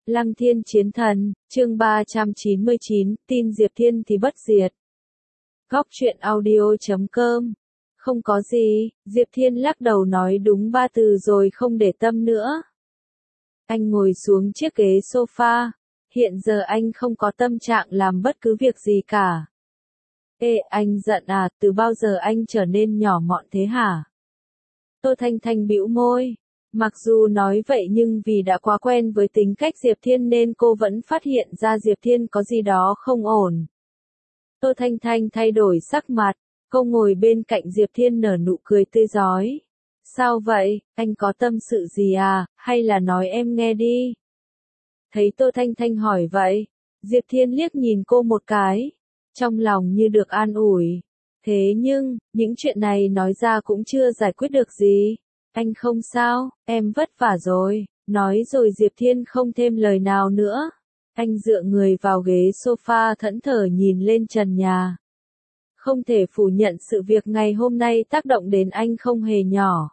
Lăng Thiên Chiến Thần, chương 399, tin Diệp Thiên thì bất diệt. Góc truyện audio.com. Không có gì, Diệp Thiên lắc đầu nói đúng 3 từ rồi không để tâm nữa. Anh ngồi xuống chiếc ghế sofa, hiện giờ anh không có tâm trạng làm bất cứ việc gì cả. Ê, anh giận à, từ bao giờ anh trở nên nhỏ mọn thế hả? Tô Thanh Thanh bĩu môi. Mặc dù nói vậy nhưng vì đã quá quen với tính cách Diệp Thiên nên cô vẫn phát hiện ra Diệp Thiên có gì đó không ổn. Tô Thanh Thanh thay đổi sắc mặt, cô ngồi bên cạnh Diệp Thiên nở nụ cười tươi rói. Sao vậy, anh có tâm sự gì à, hay là nói em nghe đi? Thấy Tô Thanh Thanh hỏi vậy, Diệp Thiên liếc nhìn cô một cái, trong lòng như được an ủi. Thế nhưng, những chuyện này nói ra cũng chưa giải quyết được gì. Anh không sao, em vất vả rồi, nói rồi Diệp Thiên không thêm lời nào nữa. Anh dựa người vào ghế sofa thẫn thờ nhìn lên trần nhà. Không thể phủ nhận sự việc ngày hôm nay tác động đến anh không hề nhỏ.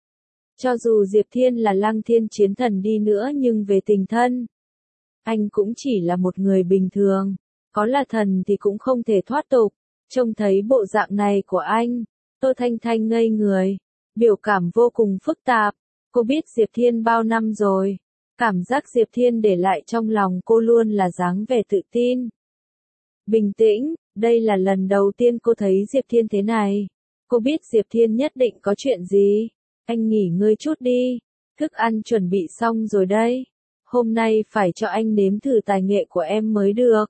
Cho dù Diệp Thiên là Lăng Thiên Chiến Thần đi nữa nhưng về tình thân, anh cũng chỉ là một người bình thường, có là thần thì cũng không thể thoát tục. Trông thấy bộ dạng này của anh, Tô Thanh Thanh ngây người. Biểu cảm vô cùng phức tạp, cô biết Diệp Thiên bao năm rồi, cảm giác Diệp Thiên để lại trong lòng cô luôn là dáng vẻ tự tin. Bình tĩnh, đây là lần đầu tiên cô thấy Diệp Thiên thế này. Cô biết Diệp Thiên nhất định có chuyện gì. Anh nghỉ ngơi chút đi, thức ăn chuẩn bị xong rồi đây. Hôm nay phải cho anh nếm thử tài nghệ của em mới được.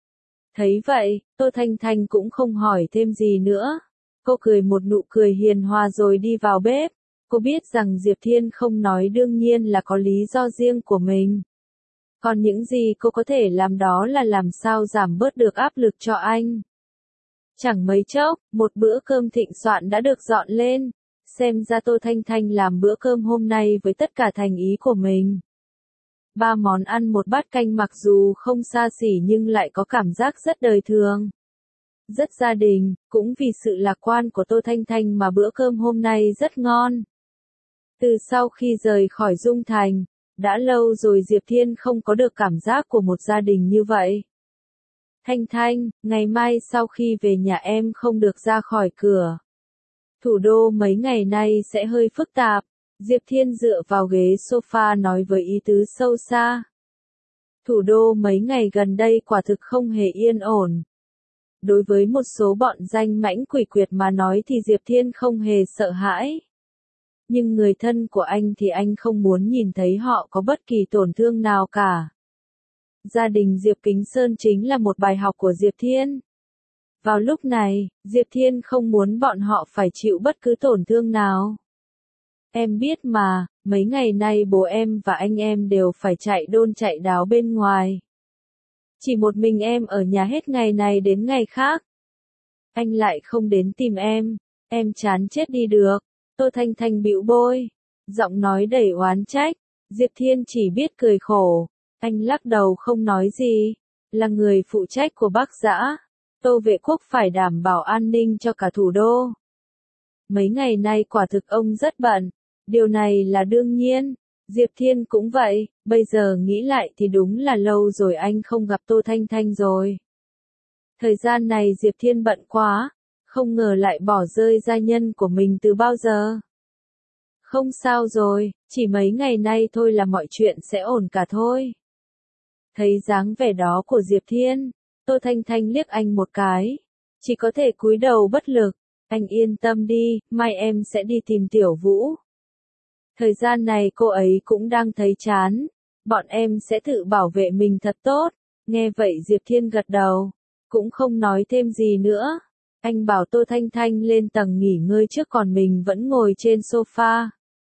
Thấy vậy, Tô Thanh Thanh cũng không hỏi thêm gì nữa. Cô cười một nụ cười hiền hòa rồi đi vào bếp. Cô biết rằng Diệp Thiên không nói đương nhiên là có lý do riêng của mình. Còn những gì cô có thể làm đó là làm sao giảm bớt được áp lực cho anh. Chẳng mấy chốc, một bữa cơm thịnh soạn đã được dọn lên. Xem ra Tô Thanh Thanh làm bữa cơm hôm nay với tất cả thành ý của mình. 3 món ăn một bát canh mặc dù không xa xỉ nhưng lại có cảm giác rất đời thường. Rất gia đình, cũng vì sự lạc quan của Tô Thanh Thanh mà bữa cơm hôm nay rất ngon. Từ sau khi rời khỏi Dung Thành, đã lâu rồi Diệp Thiên không có được cảm giác của một gia đình như vậy. Thanh Thanh, ngày mai sau khi về nhà em không được ra khỏi cửa. Thủ đô mấy ngày nay sẽ hơi phức tạp, Diệp Thiên dựa vào ghế sofa nói với ý tứ sâu xa. Thủ đô mấy ngày gần đây quả thực không hề yên ổn. Đối với một số bọn danh mãnh quỷ quyệt mà nói thì Diệp Thiên không hề sợ hãi. Nhưng người thân của anh thì anh không muốn nhìn thấy họ có bất kỳ tổn thương nào cả. Gia đình Diệp Kính Sơn chính là một bài học của Diệp Thiên. Vào lúc này, Diệp Thiên không muốn bọn họ phải chịu bất cứ tổn thương nào. Em biết mà, mấy ngày nay bố em và anh em đều phải chạy đôn chạy đáo bên ngoài. Chỉ một mình em ở nhà hết ngày này đến ngày khác. Anh lại không đến tìm em chán chết đi được. Tô Thanh Thanh bĩu môi, giọng nói đầy oán trách. Diệp Thiên chỉ biết cười khổ. Anh lắc đầu không nói gì. Là người phụ trách của Bắc Dã, Tô Vệ Quốc phải đảm bảo an ninh cho cả thủ đô. Mấy ngày nay quả thực ông rất bận. Điều này là đương nhiên. Diệp Thiên cũng vậy, bây giờ nghĩ lại thì đúng là lâu rồi anh không gặp Tô Thanh Thanh rồi. Thời gian này Diệp Thiên bận quá, không ngờ lại bỏ rơi gia nhân của mình từ bao giờ. Không sao rồi, chỉ mấy ngày nay thôi là mọi chuyện sẽ ổn cả thôi. Thấy dáng vẻ đó của Diệp Thiên, Tô Thanh Thanh liếc anh một cái, chỉ có thể cúi đầu bất lực. Anh yên tâm đi, mai em sẽ đi tìm Tiểu Vũ. Thời gian này cô ấy cũng đang thấy chán, bọn em sẽ tự bảo vệ mình thật tốt. Nghe vậy Diệp Thiên gật đầu, cũng không nói thêm gì nữa. Anh bảo Tô Thanh Thanh lên tầng nghỉ ngơi trước còn mình vẫn ngồi trên sofa.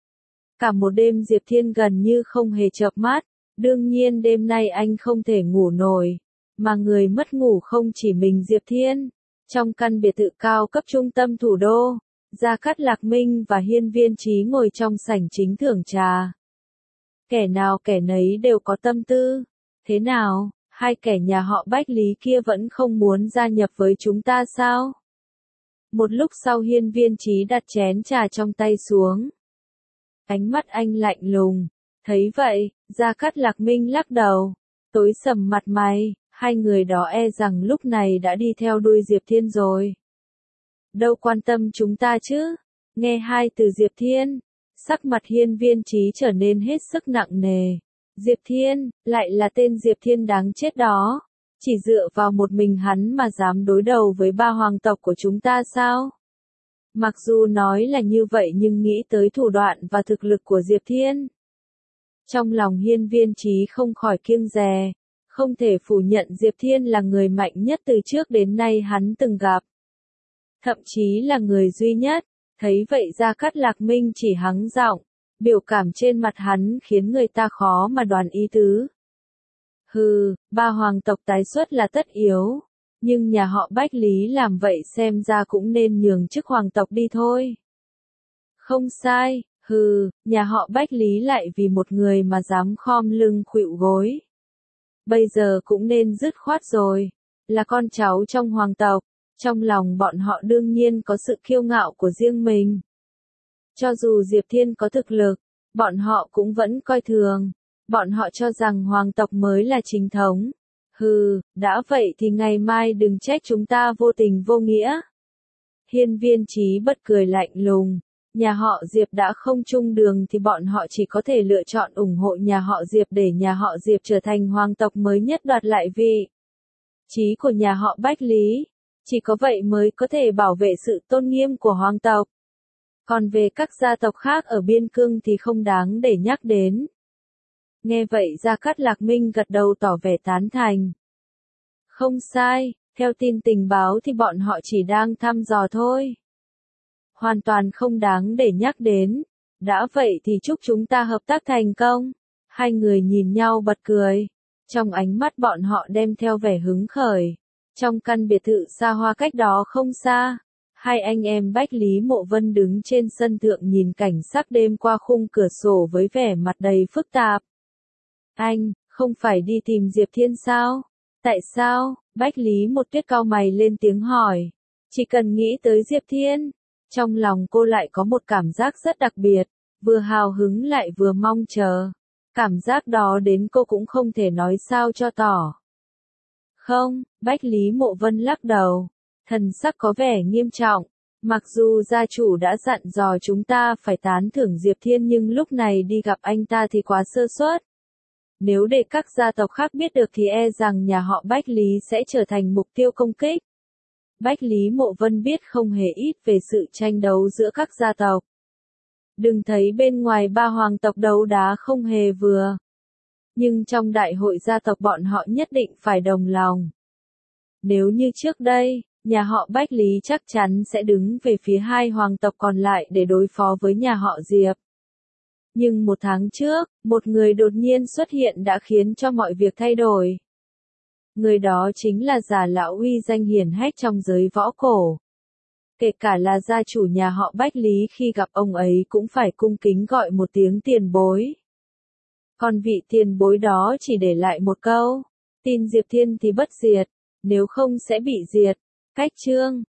Cả một đêm Diệp Thiên gần như không hề chợp mắt, đương nhiên đêm nay anh không thể ngủ nổi, mà người mất ngủ không chỉ mình Diệp Thiên. Trong căn biệt thự cao cấp trung tâm thủ đô, Gia Cát Lạc Minh và Hiên Viên Chí ngồi trong sảnh chính thưởng trà. Kẻ nào kẻ nấy đều có tâm tư. Thế nào, hai kẻ nhà họ Bách Lý kia vẫn không muốn gia nhập với chúng ta sao? Một lúc sau Hiên Viên Chí đặt chén trà trong tay xuống. Ánh mắt anh lạnh lùng. Thấy vậy, Gia Cát Lạc Minh lắc đầu, tối sầm mặt mày, hai người đó e rằng lúc này đã đi theo đuôi Diệp Thiên rồi. Đâu quan tâm chúng ta chứ? Nghe hai từ Diệp Thiên, sắc mặt Hiên Viên Chí trở nên hết sức nặng nề. Diệp Thiên, lại là tên Diệp Thiên đáng chết đó. Chỉ dựa vào một mình hắn mà dám đối đầu với ba hoàng tộc của chúng ta sao? Mặc dù nói là như vậy nhưng nghĩ tới thủ đoạn và thực lực của Diệp Thiên. Trong lòng Hiên Viên Chí không khỏi kiêng dè, không thể phủ nhận Diệp Thiên là người mạnh nhất từ trước đến nay hắn từng gặp. Thậm chí là người duy nhất, thấy vậy Gia Cát Lạc Minh chỉ hắng giọng, biểu cảm trên mặt hắn khiến người ta khó mà đoán ý tứ. Hừ, ba hoàng tộc tái xuất là tất yếu, nhưng nhà họ Bách Lý làm vậy xem ra cũng nên nhường chức hoàng tộc đi thôi. Không sai, hừ, nhà họ Bách Lý lại vì một người mà dám khom lưng khuỵu gối. Bây giờ cũng nên dứt khoát rồi, là con cháu trong hoàng tộc, trong lòng bọn họ đương nhiên có sự kiêu ngạo của riêng mình. Cho dù Diệp Thiên có thực lực, bọn họ cũng vẫn coi thường, bọn họ cho rằng hoàng tộc mới là chính thống. Hừ, đã vậy thì ngày mai đừng trách chúng ta vô tình vô nghĩa. Hiên Viên Chí bật cười lạnh lùng, nhà họ Diệp đã không chung đường thì bọn họ chỉ có thể lựa chọn ủng hộ nhà họ Diệp để nhà họ Diệp trở thành hoàng tộc mới nhất đoạt lại vị trí của nhà họ Bách Lý. Chỉ có vậy mới có thể bảo vệ sự tôn nghiêm của hoàng tộc. Còn về các gia tộc khác ở biên cương thì không đáng để nhắc đến. Nghe vậy Gia Cát Lạc Minh gật đầu tỏ vẻ tán thành. Không sai, theo tin tình báo thì bọn họ chỉ đang thăm dò thôi. Hoàn toàn không đáng để nhắc đến. Đã vậy thì chúc chúng ta hợp tác thành công. Hai người nhìn nhau bật cười. Trong ánh mắt bọn họ đem theo vẻ hứng khởi. Trong căn biệt thự xa hoa cách đó không xa, hai anh em Bách Lý Mộ Vân đứng trên sân thượng nhìn cảnh sắc đêm qua khung cửa sổ với vẻ mặt đầy phức tạp. Anh, không phải đi tìm Diệp Thiên sao? Tại sao? Bách Lý Một Tuyết cau mày lên tiếng hỏi. Chỉ cần nghĩ tới Diệp Thiên, trong lòng cô lại có một cảm giác rất đặc biệt, vừa hào hứng lại vừa mong chờ. Cảm giác đó đến cô cũng không thể nói sao cho tỏ. Không, Bách Lý Mộ Vân lắc đầu, thần sắc có vẻ nghiêm trọng. Mặc dù gia chủ đã dặn dò chúng ta phải tán thưởng Diệp Thiên nhưng lúc này đi gặp anh ta thì quá sơ suất. Nếu để các gia tộc khác biết được thì e rằng nhà họ Bách Lý sẽ trở thành mục tiêu công kích. Bách Lý Mộ Vân biết không hề ít về sự tranh đấu giữa các gia tộc. Đừng thấy bên ngoài ba hoàng tộc đấu đá không hề vừa. Nhưng trong đại hội gia tộc bọn họ nhất định phải đồng lòng. Nếu như trước đây, nhà họ Bách Lý chắc chắn sẽ đứng về phía hai hoàng tộc còn lại để đối phó với nhà họ Diệp. Nhưng một tháng trước, một người đột nhiên xuất hiện đã khiến cho mọi việc thay đổi. Người đó chính là Già Lão uy danh hiển hách trong giới võ cổ. Kể cả là gia chủ nhà họ Bách Lý khi gặp ông ấy cũng phải cung kính gọi một tiếng tiền bối. Còn vị tiền bối đó chỉ để lại một câu, tin Diệp Thiên thì bất diệt, nếu không sẽ bị diệt. Cách chương